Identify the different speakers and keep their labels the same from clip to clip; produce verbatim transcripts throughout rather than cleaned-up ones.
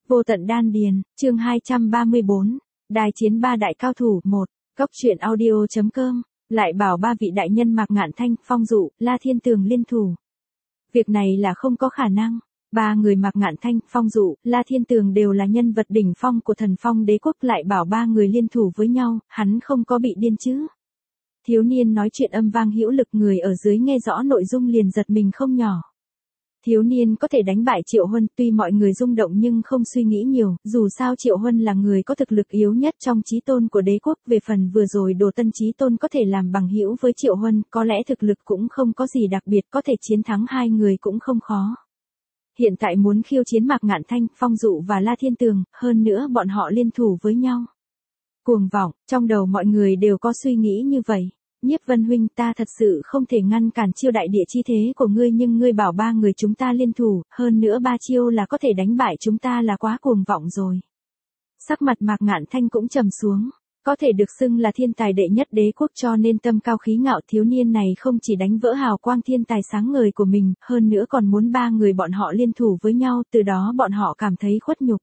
Speaker 1: Vô tận đan điền, chương hai trăm ba mươi bốn, đài chiến ba đại cao thủ, một, Cốc truyện audio.com, lại bảo ba vị đại nhân Mạc Ngạn Thanh, Phong Dụ, La Thiên Tường liên thủ. Việc này là không có khả năng, ba người Mạc Ngạn Thanh, Phong Dụ, La Thiên Tường đều là nhân vật đỉnh phong của thần phong đế quốc, lại bảo ba người liên thủ với nhau, hắn không có bị điên chứ. Thiếu niên nói chuyện âm vang hữu lực, người ở dưới nghe rõ nội dung liền giật mình không nhỏ. Thiếu niên có thể đánh bại Triệu Huân, tuy mọi người rung động nhưng không suy nghĩ nhiều, dù sao Triệu Huân là người có thực lực yếu nhất trong chí tôn của đế quốc, về phần vừa rồi Đồ Tân chí tôn có thể làm bằng hữu với Triệu Huân, có lẽ thực lực cũng không có gì đặc biệt, có thể chiến thắng hai người cũng không khó. Hiện tại muốn khiêu chiến Mạc Ngạn Thanh, Phong Dụ và La Thiên Tường, hơn nữa bọn họ liên thủ với nhau. Cuồng vọng, trong đầu mọi người đều có suy nghĩ như vậy. Nhiếp Vân huynh, ta thật sự không thể ngăn cản chiêu đại địa chi thế của ngươi, nhưng ngươi bảo ba người chúng ta liên thủ, hơn nữa ba chiêu là có thể đánh bại chúng ta là quá cuồng vọng rồi. Sắc mặt Mạc Ngạn Thanh cũng trầm xuống, có thể được xưng là thiên tài đệ nhất đế quốc cho nên tâm cao khí ngạo, thiếu niên này không chỉ đánh vỡ hào quang thiên tài sáng ngời của mình, hơn nữa còn muốn ba người bọn họ liên thủ với nhau, từ đó bọn họ cảm thấy khuất nhục.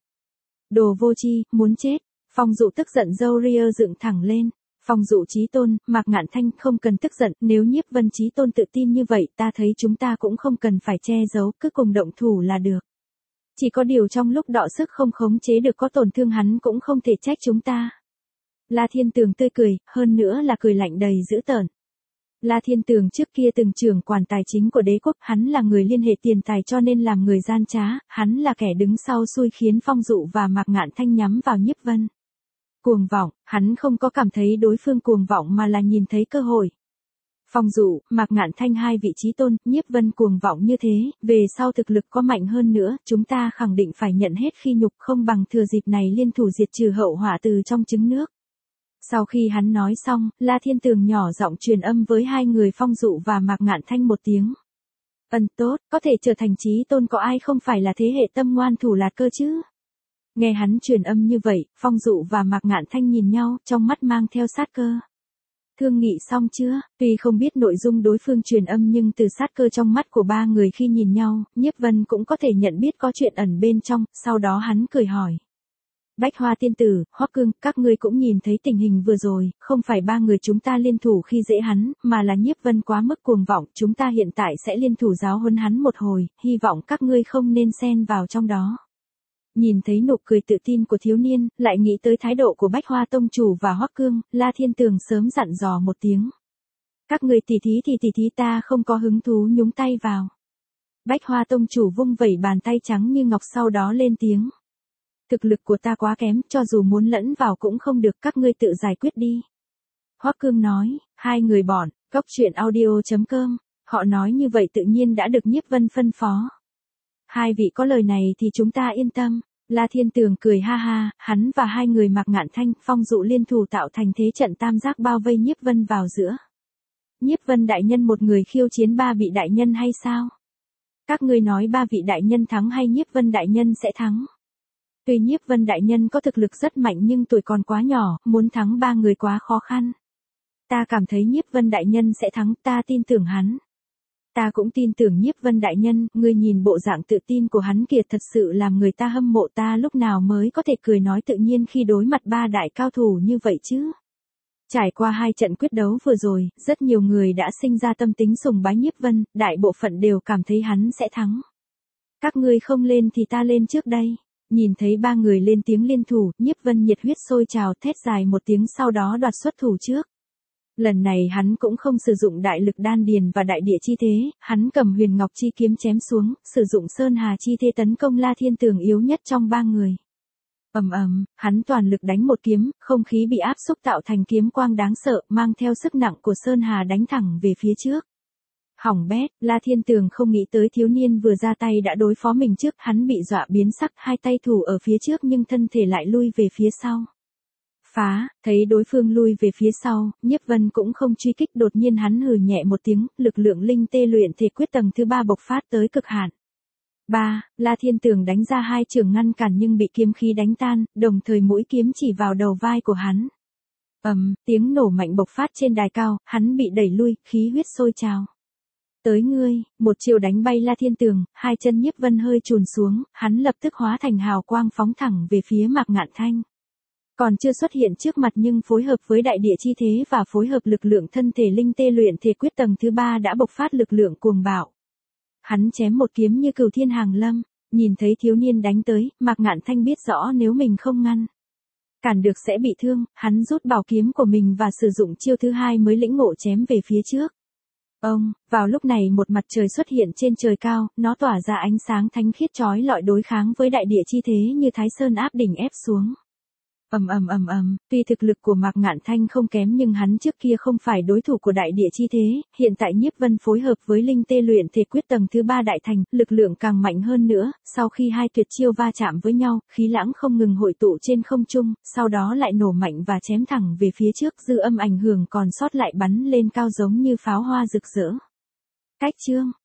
Speaker 1: Đồ vô tri, muốn chết. Phong Dụ tức giận râu ria dựng thẳng lên. Phong Dụ chí tôn, Mạc Ngạn Thanh, không cần tức giận, nếu Nhiếp Vân chí tôn tự tin như vậy, ta thấy chúng ta cũng không cần phải che giấu, cứ cùng động thủ là được. Chỉ có điều trong lúc đọ sức không khống chế được có tổn thương hắn cũng không thể trách chúng ta. La Thiên Tường tươi cười, hơn nữa là cười lạnh đầy dữ tợn. La Thiên Tường trước kia từng trưởng quản tài chính của đế quốc, hắn là người liên hệ tiền tài cho nên làm người gian trá, hắn là kẻ đứng sau xui khiến Phong Dụ và Mạc Ngạn Thanh nhắm vào Nhiếp Vân. Cuồng vọng, hắn không có cảm thấy đối phương cuồng vọng mà là nhìn thấy cơ hội. Phong Dụ, Mạc Ngạn Thanh hai vị chí tôn, Nhiếp Vân cuồng vọng như thế, về sau thực lực có mạnh hơn nữa, chúng ta khẳng định phải nhận hết khi nhục, không bằng thừa dịp này liên thủ diệt trừ hậu họa từ trong trứng nước. Sau khi hắn nói xong, La Thiên Tường nhỏ giọng truyền âm với hai người Phong Dụ và Mạc Ngạn Thanh một tiếng. Ân tốt, có thể trở thành chí tôn có ai không phải là thế hệ tâm ngoan thủ lạt cơ chứ? Nghe hắn truyền âm như vậy, Phong Dụ và Mạc Ngạn Thanh nhìn nhau, trong mắt mang theo sát cơ. Thương nghị xong chưa? Tuy không biết nội dung đối phương truyền âm nhưng từ sát cơ trong mắt của ba người khi nhìn nhau, Nhiếp Vân cũng có thể nhận biết có chuyện ẩn bên trong, sau đó hắn cười hỏi. Bách Hoa tiên tử, Hoắc Cương, các ngươi cũng nhìn thấy tình hình vừa rồi, không phải ba người chúng ta liên thủ khi dễ hắn, mà là Nhiếp Vân quá mức cuồng vọng, chúng ta hiện tại sẽ liên thủ giáo huấn hắn một hồi, hy vọng các ngươi không nên xen vào trong đó. Nhìn thấy nụ cười tự tin của thiếu niên, lại nghĩ tới thái độ của Bách Hoa tông chủ và Hoắc Cương, La Thiên Tường sớm dặn dò một tiếng. Các người tỉ thí thì tỉ thí, ta không có hứng thú nhúng tay vào. Bách Hoa tông chủ vung vẩy bàn tay trắng như ngọc, sau đó lên tiếng. Thực lực của ta quá kém, cho dù muốn lẫn vào cũng không được, các ngươi tự giải quyết đi. Hoắc Cương nói, hai người bọn, Cốc truyện audio.com, họ nói như vậy tự nhiên đã được Nhiếp Vân phân phó. Hai vị có lời này thì chúng ta yên tâm. La Thiên Tường cười ha ha, hắn và hai người Mạc Ngạn Thanh, Phong Dụ liên thủ tạo thành thế trận tam giác bao vây Nhiếp Vân vào giữa. Nhiếp Vân đại nhân một người khiêu chiến ba vị đại nhân hay sao? Các ngươi nói ba vị đại nhân thắng hay Nhiếp Vân đại nhân sẽ thắng? Tuy Nhiếp Vân đại nhân có thực lực rất mạnh nhưng tuổi còn quá nhỏ, muốn thắng ba người quá khó khăn. Ta cảm thấy Nhiếp Vân đại nhân sẽ thắng, ta tin tưởng hắn. Ta cũng tin tưởng Nhiếp Vân đại nhân, ngươi nhìn bộ dạng tự tin của hắn kìa, thật sự làm người ta hâm mộ, ta lúc nào mới có thể cười nói tự nhiên khi đối mặt ba đại cao thủ như vậy chứ. Trải qua hai trận quyết đấu vừa rồi, rất nhiều người đã sinh ra tâm tính sùng bái Nhiếp Vân, đại bộ phận đều cảm thấy hắn sẽ thắng. Các ngươi không lên thì ta lên trước đây. Nhìn thấy ba người lên tiếng liên thủ, Nhiếp Vân nhiệt huyết sôi trào, thét dài một tiếng, sau đó đoạt xuất thủ trước. Lần này hắn cũng không sử dụng đại lực đan điền và đại địa chi thế, hắn cầm huyền ngọc chi kiếm chém xuống, sử dụng sơn hà chi thế tấn công La Thiên Tường yếu nhất trong ba người. Ầm ầm, hắn toàn lực đánh một kiếm, không khí bị áp xúc tạo thành kiếm quang đáng sợ, mang theo sức nặng của sơn hà đánh thẳng về phía trước. Hỏng bét, La Thiên Tường không nghĩ tới thiếu niên vừa ra tay đã đối phó mình trước, hắn bị dọa biến sắc, hai tay thủ ở phía trước nhưng thân thể lại lui về phía sau. Phá, thấy đối phương lui về phía sau, Nhiếp Vân cũng không truy kích, đột nhiên hắn hừ nhẹ một tiếng, lực lượng linh tê luyện thể quyết tầng thứ ba bộc phát tới cực hạn. Ba, La Thiên Tường đánh ra hai trường ngăn cản nhưng bị kiếm khí đánh tan, đồng thời mũi kiếm chỉ vào đầu vai của hắn. Ầm, tiếng nổ mạnh bộc phát trên đài cao, hắn bị đẩy lui, khí huyết sôi trào. Tới ngươi, một chiều đánh bay La Thiên Tường, hai chân Nhiếp Vân hơi chùn xuống, hắn lập tức hóa thành hào quang phóng thẳng về phía Mạc Ngạn Thanh. Còn chưa xuất hiện trước mặt nhưng phối hợp với đại địa chi thế và phối hợp lực lượng thân thể linh tê luyện thể quyết tầng thứ ba đã bộc phát lực lượng cuồng bạo. Hắn chém một kiếm như cửu thiên hàng lâm, nhìn thấy thiếu niên đánh tới, Mạc Ngạn Thanh biết rõ nếu mình không ngăn cản được sẽ bị thương, hắn rút bảo kiếm của mình và sử dụng chiêu thứ hai mới lĩnh ngộ chém về phía trước. Ông, vào lúc này một mặt trời xuất hiện trên trời cao, nó tỏa ra ánh sáng thánh khiết chói lọi đối kháng với đại địa chi thế như Thái Sơn áp đỉnh ép xuống. Ầm ầm ầm ầm, tuy thực lực của Mạc Ngạn Thanh không kém nhưng hắn trước kia không phải đối thủ của đại địa chi thế, hiện tại Nhiếp Vân phối hợp với linh tê luyện thể quyết tầng thứ ba đại thành, lực lượng càng mạnh hơn nữa, sau khi hai tuyệt chiêu va chạm với nhau, khí lãng không ngừng hội tụ trên không trung, sau đó lại nổ mạnh và chém thẳng về phía trước, dư âm ảnh hưởng còn sót lại bắn lên cao giống như pháo hoa rực rỡ. Cách chương